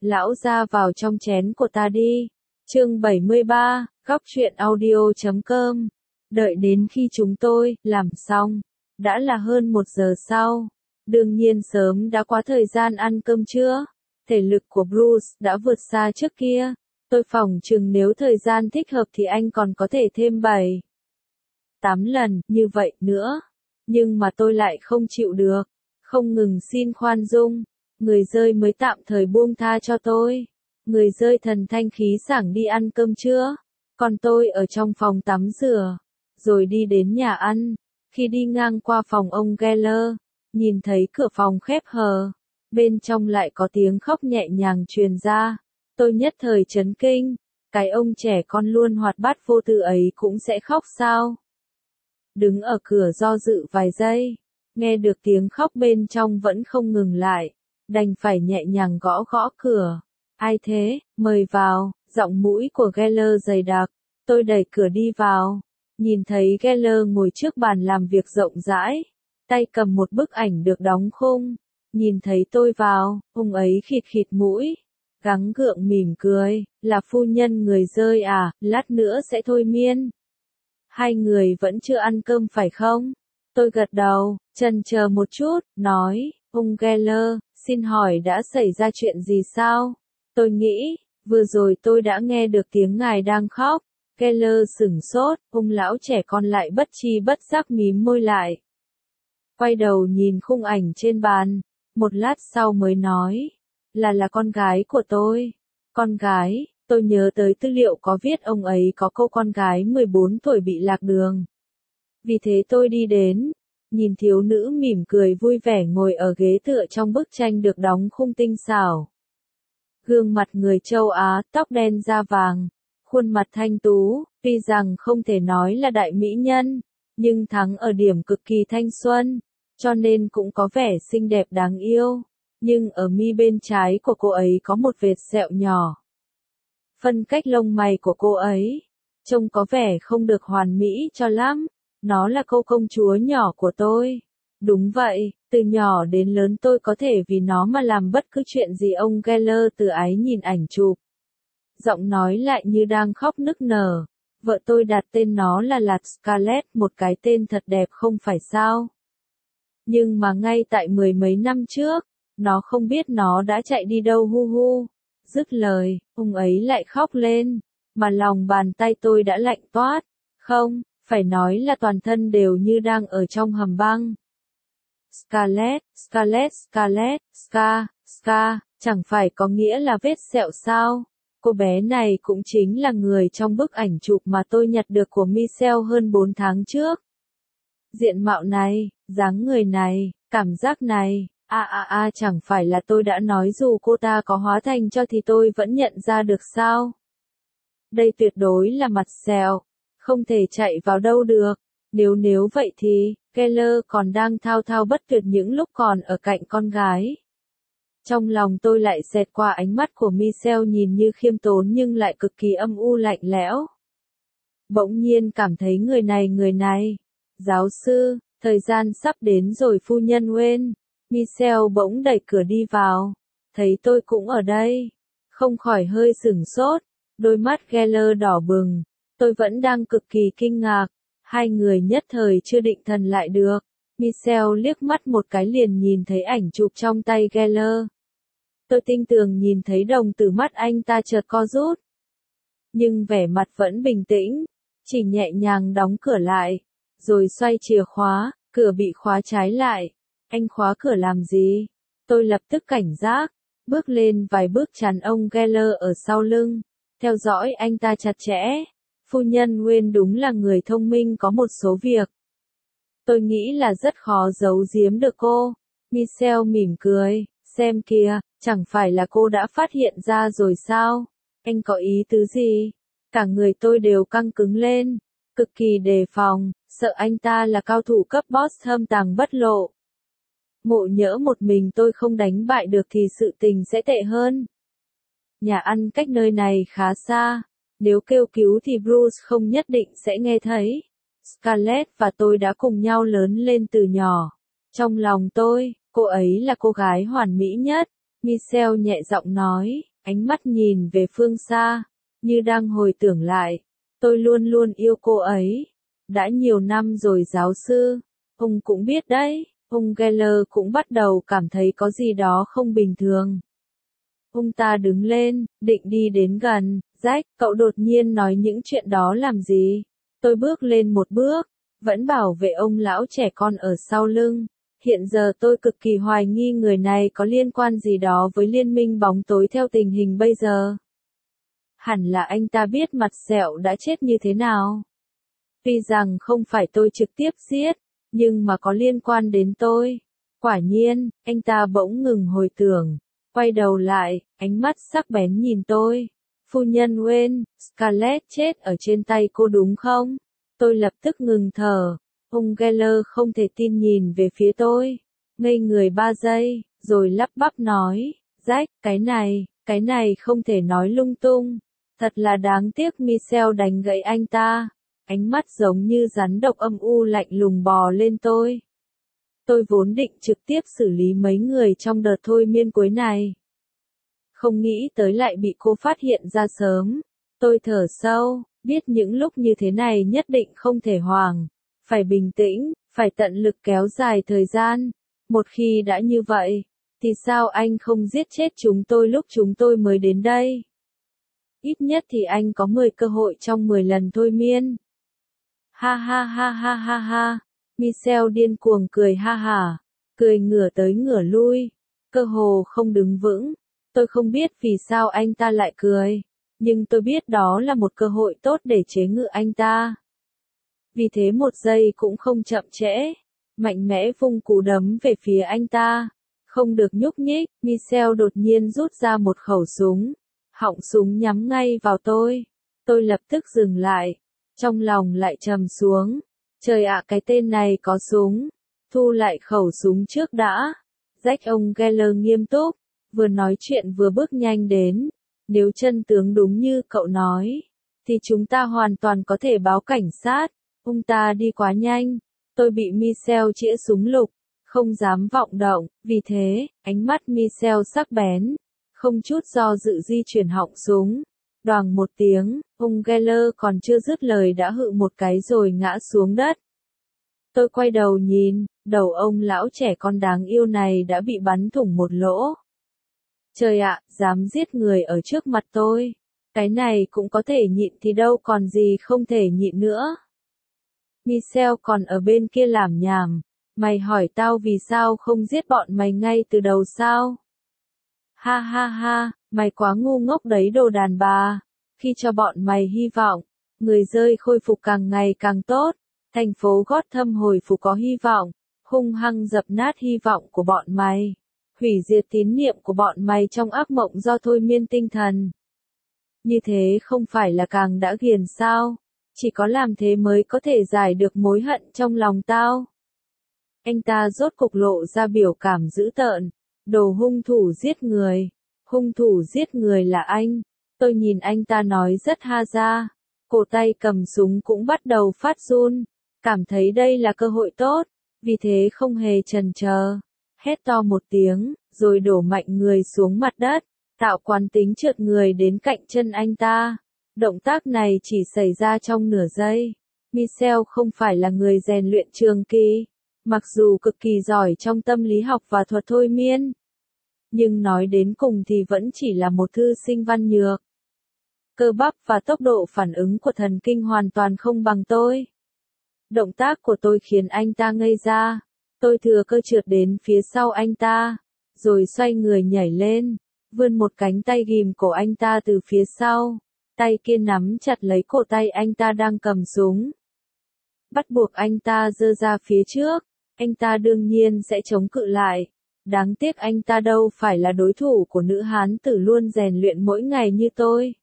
Lão ra vào trong chén của ta đi. Chương 73, góc truyện audio.com. Đợi đến khi chúng tôi làm xong, đã là hơn 1 giờ sau. Đương nhiên sớm đã quá thời gian ăn cơm trưa. Thể lực của Bruce đã vượt xa trước kia. Tôi phỏng chừng nếu thời gian thích hợp thì anh còn có thể thêm 7, 8 lần như vậy nữa. Nhưng mà tôi lại không chịu được. Không ngừng xin khoan dung. Người rơi mới tạm thời buông tha cho tôi. Người rơi thần thanh khí sảng đi ăn cơm trưa. Còn tôi ở trong phòng tắm rửa. Rồi đi đến nhà ăn. Khi đi ngang qua phòng ông Geller, nhìn thấy cửa phòng khép hờ. Bên trong lại có tiếng khóc nhẹ nhàng truyền ra. Tôi nhất thời chấn kinh. Cái ông trẻ con luôn hoạt bát vô tư ấy cũng sẽ khóc sao? Đứng ở cửa do dự vài giây. Nghe được tiếng khóc bên trong vẫn không ngừng lại. Đành phải nhẹ nhàng gõ gõ cửa. Ai thế, mời vào. Giọng mũi của Geller dày đặc. Tôi đẩy cửa đi vào. Nhìn thấy Geller ngồi trước bàn làm việc rộng rãi. Tay cầm một bức ảnh được đóng khung. Nhìn thấy tôi vào, ông ấy khịt khịt mũi. Gắng gượng mỉm cười, là phu nhân người rơi à, lát nữa sẽ thôi miên. Hai người vẫn chưa ăn cơm phải không? Tôi gật đầu, chần chờ một chút, nói, ông Geller, xin hỏi đã xảy ra chuyện gì sao? Tôi nghĩ, vừa rồi tôi đã nghe được tiếng ngài đang khóc. Geller sửng sốt, ông lão trẻ con lại bất tri bất giác mím môi lại. Quay đầu nhìn khung ảnh trên bàn, một lát sau mới nói, là con gái của tôi. Con gái, tôi nhớ tới tư liệu có viết ông ấy có cô con gái 14 tuổi bị lạc đường. Vì thế tôi đi đến, nhìn thiếu nữ mỉm cười vui vẻ ngồi ở ghế tựa trong bức tranh được đóng khung tinh xảo. Gương mặt người châu Á, tóc đen da vàng, khuôn mặt thanh tú, tuy rằng không thể nói là đại mỹ nhân, nhưng thắng ở điểm cực kỳ thanh xuân, cho nên cũng có vẻ xinh đẹp đáng yêu. Nhưng ở mi bên trái của cô ấy có một vệt sẹo nhỏ. Phân cách lông mày của cô ấy, trông có vẻ không được hoàn mỹ cho lắm. Nó là cô công chúa nhỏ của tôi. Đúng vậy, từ nhỏ đến lớn tôi có thể vì nó mà làm bất cứ chuyện gì. Ông Geller từ ái nhìn ảnh chụp. Giọng nói lại như đang khóc nức nở. Vợ tôi đặt tên nó là Lạt Scarlett, một cái tên thật đẹp không phải sao? Nhưng mà ngay tại 10 mấy năm trước, nó không biết nó đã chạy đi đâu hu hu. Dứt lời, ông ấy lại khóc lên, mà lòng bàn tay tôi đã lạnh toát. Không, phải nói là toàn thân đều như đang ở trong hầm băng. Scarlett, Scarlett, Scarlett, Scar, chẳng phải có nghĩa là vết sẹo sao? Cô bé này cũng chính là người trong bức ảnh chụp mà tôi nhặt được của Michelle hơn 4 tháng trước. Diện mạo này, dáng người này, cảm giác này, chẳng phải là tôi đã nói dù cô ta có hóa thành cho thì tôi vẫn nhận ra được sao? Đây tuyệt đối là mặt sẹo, không thể chạy vào đâu được. Nếu vậy thì, Geller còn đang thao thao bất tuyệt những lúc còn ở cạnh con gái. Trong lòng tôi lại xẹt qua ánh mắt của Michelle nhìn như khiêm tốn nhưng lại cực kỳ âm u lạnh lẽo. Bỗng nhiên cảm thấy người này. Giáo sư, thời gian sắp đến rồi phu nhân Wayne. Michelle bỗng đẩy cửa đi vào. Thấy tôi cũng ở đây. Không khỏi hơi sửng sốt. Đôi mắt Geller đỏ bừng. Tôi vẫn đang cực kỳ kinh ngạc. Hai người nhất thời chưa định thần lại được. Michelle liếc mắt một cái liền nhìn thấy ảnh chụp trong tay Geller. Tôi tinh tường nhìn thấy đồng tử mắt anh ta chợt co rút. Nhưng vẻ mặt vẫn bình tĩnh. Chỉ nhẹ nhàng đóng cửa lại. Rồi xoay chìa khóa, cửa bị khóa trái lại. Anh khóa cửa làm gì? Tôi lập tức cảnh giác. Bước lên vài bước chắn ông Geller ở sau lưng. Theo dõi anh ta chặt chẽ. Phu nhân Wayne đúng là người thông minh có một số việc. Tôi nghĩ là rất khó giấu giếm được cô. Michelle mỉm cười, xem kìa, chẳng phải là cô đã phát hiện ra rồi sao? Anh có ý tứ gì? Cả người tôi đều căng cứng lên, cực kỳ đề phòng, sợ anh ta là cao thủ cấp boss thâm tàng bất lộ. Ngộ nhỡ một mình tôi không đánh bại được thì sự tình sẽ tệ hơn. Nhà ăn cách nơi này khá xa. Nếu kêu cứu thì Bruce không nhất định sẽ nghe thấy. Scarlett và tôi đã cùng nhau lớn lên từ nhỏ. Trong lòng tôi, cô ấy là cô gái hoàn mỹ nhất. Michelle nhẹ giọng nói, ánh mắt nhìn về phương xa, như đang hồi tưởng lại. Tôi luôn luôn yêu cô ấy. Đã nhiều năm rồi giáo sư. Ông cũng biết đấy, ông Geller cũng bắt đầu cảm thấy có gì đó không bình thường. Ông ta đứng lên, định đi đến gần. Jack, cậu đột nhiên nói những chuyện đó làm gì? Tôi bước lên một bước, vẫn bảo vệ ông lão trẻ con ở sau lưng. Hiện giờ tôi cực kỳ hoài nghi người này có liên quan gì đó với liên minh bóng tối theo tình hình bây giờ. Hẳn là anh ta biết mặt sẹo đã chết như thế nào. Tuy rằng không phải tôi trực tiếp giết, nhưng mà có liên quan đến tôi. Quả nhiên, anh ta bỗng ngừng hồi tưởng, quay đầu lại, ánh mắt sắc bén nhìn tôi. Phu nhân Wayne, Scarlett chết ở trên tay cô đúng không? Tôi lập tức ngừng thở. Ông Geller không thể tin nhìn về phía tôi. Ngây người 3 giây, rồi lắp bắp nói, Jack, cái này không thể nói lung tung. Thật là đáng tiếc. Michelle đánh gãy anh ta. Ánh mắt giống như rắn độc âm u lạnh lùng bò lên tôi. Tôi vốn định trực tiếp xử lý mấy người trong đợt thôi miên cuối này. Không nghĩ tới lại bị cô phát hiện ra sớm. Tôi thở sâu, biết những lúc như thế này nhất định không thể hoảng. Phải bình tĩnh, phải tận lực kéo dài thời gian. Một khi đã như vậy, thì sao anh không giết chết chúng tôi lúc chúng tôi mới đến đây? Ít nhất thì anh có 10 cơ hội trong 10 lần thôi miên. Ha ha ha ha ha ha. Michelle điên cuồng cười ha hả. Cười ngửa tới ngửa lui. Cơ hồ không đứng vững. Tôi không biết vì sao anh ta lại cười. Nhưng tôi biết đó là một cơ hội tốt để chế ngự anh ta. Vì thế một giây cũng không chậm trễ. Mạnh mẽ vung cú đấm về phía anh ta. Không được nhúc nhích. Michelle đột nhiên rút ra một khẩu súng. Họng súng nhắm ngay vào tôi. Tôi lập tức dừng lại. Trong lòng lại trầm xuống. Trời ạ, cái tên này có súng. Thu lại khẩu súng trước đã. Jack, ông Geller nghiêm túc. Vừa nói chuyện vừa bước nhanh đến. Nếu chân tướng đúng như cậu nói, thì chúng ta hoàn toàn có thể báo cảnh sát. Ông ta đi quá nhanh. Tôi bị Michelle chĩa súng lục. Không dám vọng động. Vì thế, ánh mắt Michelle sắc bén. Không chút do dự di chuyển họng súng. Đoàng một tiếng, ông Geller còn chưa dứt lời đã hự một cái rồi ngã xuống đất. Tôi quay đầu nhìn, đầu ông lão trẻ con đáng yêu này đã bị bắn thủng một lỗ. Trời ạ, dám giết người ở trước mặt tôi. Cái này cũng có thể nhịn thì đâu còn gì không thể nhịn nữa. Michelle còn ở bên kia làm nhảm. Mày hỏi tao vì sao không giết bọn mày ngay từ đầu sao? Ha ha ha, mày quá ngu ngốc đấy đồ đàn bà. Khi cho bọn mày hy vọng, người rơi khôi phục càng ngày càng tốt. Thành phố Gotham hồi phục có hy vọng, hung hăng dập nát hy vọng của bọn mày. Hủy diệt tín niệm của bọn mày trong ác mộng do thôi miên tinh thần. Như thế không phải là càng đã ghiền sao? Chỉ có làm thế mới có thể giải được mối hận trong lòng tao. Anh ta rốt cục lộ ra biểu cảm dữ tợn. Đồ hung thủ giết người. Hung thủ giết người là anh. Tôi nhìn anh ta nói rất ha ra. Cổ tay cầm súng cũng bắt đầu phát run. Cảm thấy đây là cơ hội tốt. Vì thế không hề chần chờ. Hét to một tiếng, rồi đổ mạnh người xuống mặt đất. Tạo quán tính trượt người đến cạnh chân anh ta. Động tác này chỉ xảy ra trong nửa giây. Michelle không phải là người rèn luyện trường kỳ. Mặc dù cực kỳ giỏi trong tâm lý học và thuật thôi miên. Nhưng nói đến cùng thì vẫn chỉ là một thư sinh văn nhược. Cơ bắp và tốc độ phản ứng của thần kinh hoàn toàn không bằng tôi. Động tác của tôi khiến anh ta ngây ra. Tôi thừa cơ trượt đến phía sau anh ta. Rồi xoay người nhảy lên. Vươn một cánh tay ghim cổ anh ta từ phía sau. Tay kia nắm chặt lấy cổ tay anh ta đang cầm súng. Bắt buộc anh ta giơ ra phía trước. Anh ta đương nhiên sẽ chống cự lại. Đáng tiếc anh ta đâu phải là đối thủ của nữ hán tử luôn rèn luyện mỗi ngày như tôi.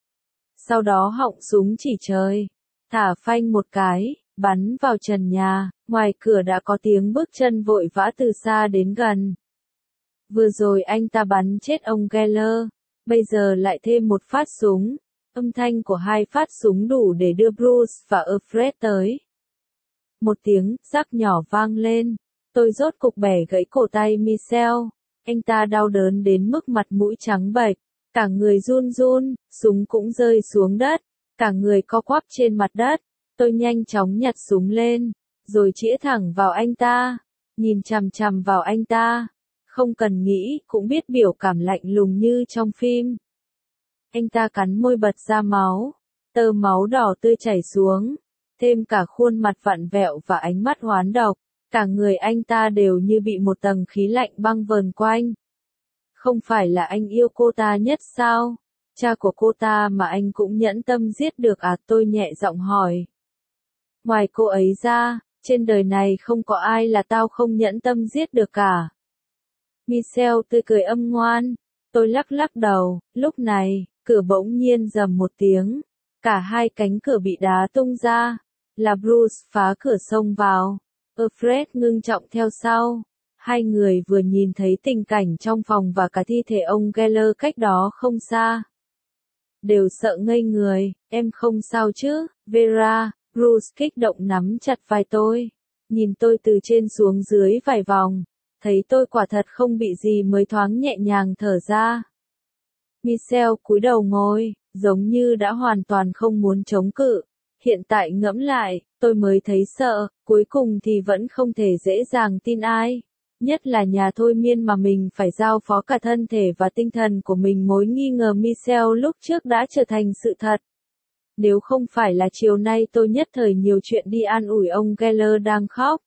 Sau đó họng súng chỉ trời. Thả phanh một cái, bắn vào trần nhà. Ngoài cửa đã có tiếng bước chân vội vã từ xa đến gần. Vừa rồi anh ta bắn chết ông Geller. Bây giờ lại thêm một phát súng. Âm thanh của hai phát súng đủ để đưa Bruce và Alfred tới. Một tiếng rắc nhỏ vang lên. Tôi rốt cục bẻ gãy cổ tay Michelle. Anh ta đau đớn đến mức mặt mũi trắng bệch. Cả người run run, súng cũng rơi xuống đất, cả người co quắp trên mặt đất. Tôi nhanh chóng nhặt súng lên, rồi chĩa thẳng vào anh ta, nhìn chằm chằm vào anh ta. Không cần nghĩ, cũng biết biểu cảm lạnh lùng như trong phim. Anh ta cắn môi bật ra máu, tơ máu đỏ tươi chảy xuống, thêm cả khuôn mặt vặn vẹo và ánh mắt hoán độc. Cả người anh ta đều như bị một tầng khí lạnh băng vờn quanh. Không phải là anh yêu cô ta nhất sao? Cha của cô ta mà anh cũng nhẫn tâm giết được à? Tôi nhẹ giọng hỏi. Ngoài cô ấy ra, trên đời này không có ai là tao không nhẫn tâm giết được cả. Michelle tươi cười âm ngoan. Tôi lắc lắc đầu. Lúc này, cửa bỗng nhiên rầm một tiếng. Cả hai cánh cửa bị đá tung ra. Là Bruce phá cửa xông vào. Alfred ngưng trọng theo sau. Hai người vừa nhìn thấy tình cảnh trong phòng và cả thi thể ông Geller cách đó không xa. Đều sợ ngây người. Em không sao chứ, Vera? Bruce kích động nắm chặt vai tôi. Nhìn tôi từ trên xuống dưới vài vòng. Thấy tôi quả thật không bị gì mới thoáng nhẹ nhàng thở ra. Michelle cúi đầu ngồi, giống như đã hoàn toàn không muốn chống cự. Hiện tại ngẫm lại, tôi mới thấy sợ, cuối cùng thì vẫn không thể dễ dàng tin ai. Nhất là nhà thôi miên mà mình phải giao phó cả thân thể và tinh thần của mình. Mối nghi ngờ Michelle lúc trước đã trở thành sự thật. Nếu không phải là chiều nay tôi nhất thời nhiều chuyện đi an ủi ông Geller đang khóc.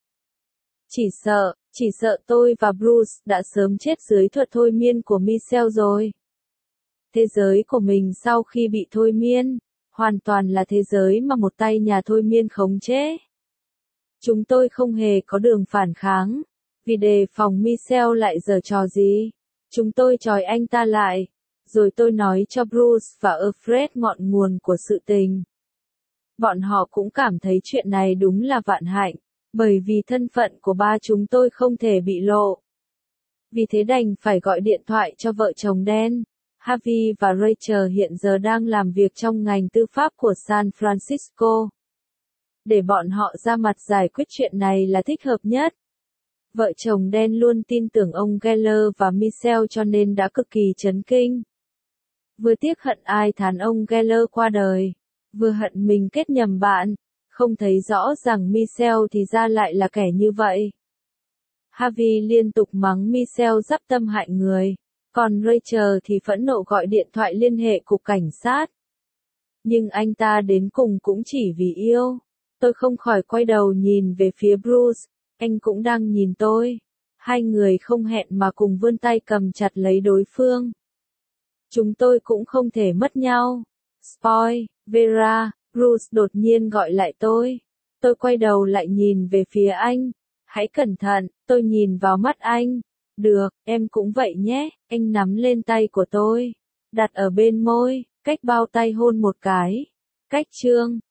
Chỉ sợ tôi và Bruce đã sớm chết dưới thuật thôi miên của Michelle rồi. Thế giới của mình sau khi bị thôi miên, hoàn toàn là thế giới mà một tay nhà thôi miên khống chế. Chúng tôi không hề có đường phản kháng, vì đề phòng Michelle lại giở trò gì. Chúng tôi trói anh ta lại, rồi tôi nói cho Bruce và Alfred ngọn nguồn của sự tình. Bọn họ cũng cảm thấy chuyện này đúng là vạn hạnh, bởi vì thân phận của ba chúng tôi không thể bị lộ. Vì thế đành phải gọi điện thoại cho vợ chồng đen. Harvey và Rachel hiện giờ đang làm việc trong ngành tư pháp của San Francisco. Để bọn họ ra mặt giải quyết chuyện này là thích hợp nhất. Vợ chồng đen luôn tin tưởng ông Geller và Michelle cho nên đã cực kỳ chấn kinh. Vừa tiếc hận ai thán ông Geller qua đời, vừa hận mình kết nhầm bạn, không thấy rõ rằng Michelle thì ra lại là kẻ như vậy. Harvey liên tục mắng Michelle dắp tâm hại người, còn Rachel thì phẫn nộ gọi điện thoại liên hệ cục cảnh sát. Nhưng anh ta đến cùng cũng chỉ vì yêu. Tôi không khỏi quay đầu nhìn về phía Bruce, anh cũng đang nhìn tôi. Hai người không hẹn mà cùng vươn tay cầm chặt lấy đối phương. Chúng tôi cũng không thể mất nhau. Spoil, Vera, Bruce đột nhiên gọi lại tôi. Tôi quay đầu lại nhìn về phía anh. Hãy cẩn thận, tôi nhìn vào mắt anh. Được, em cũng vậy nhé. Anh nắm lên tay của tôi, đặt ở bên môi, cách bao tay hôn một cái. Cách chương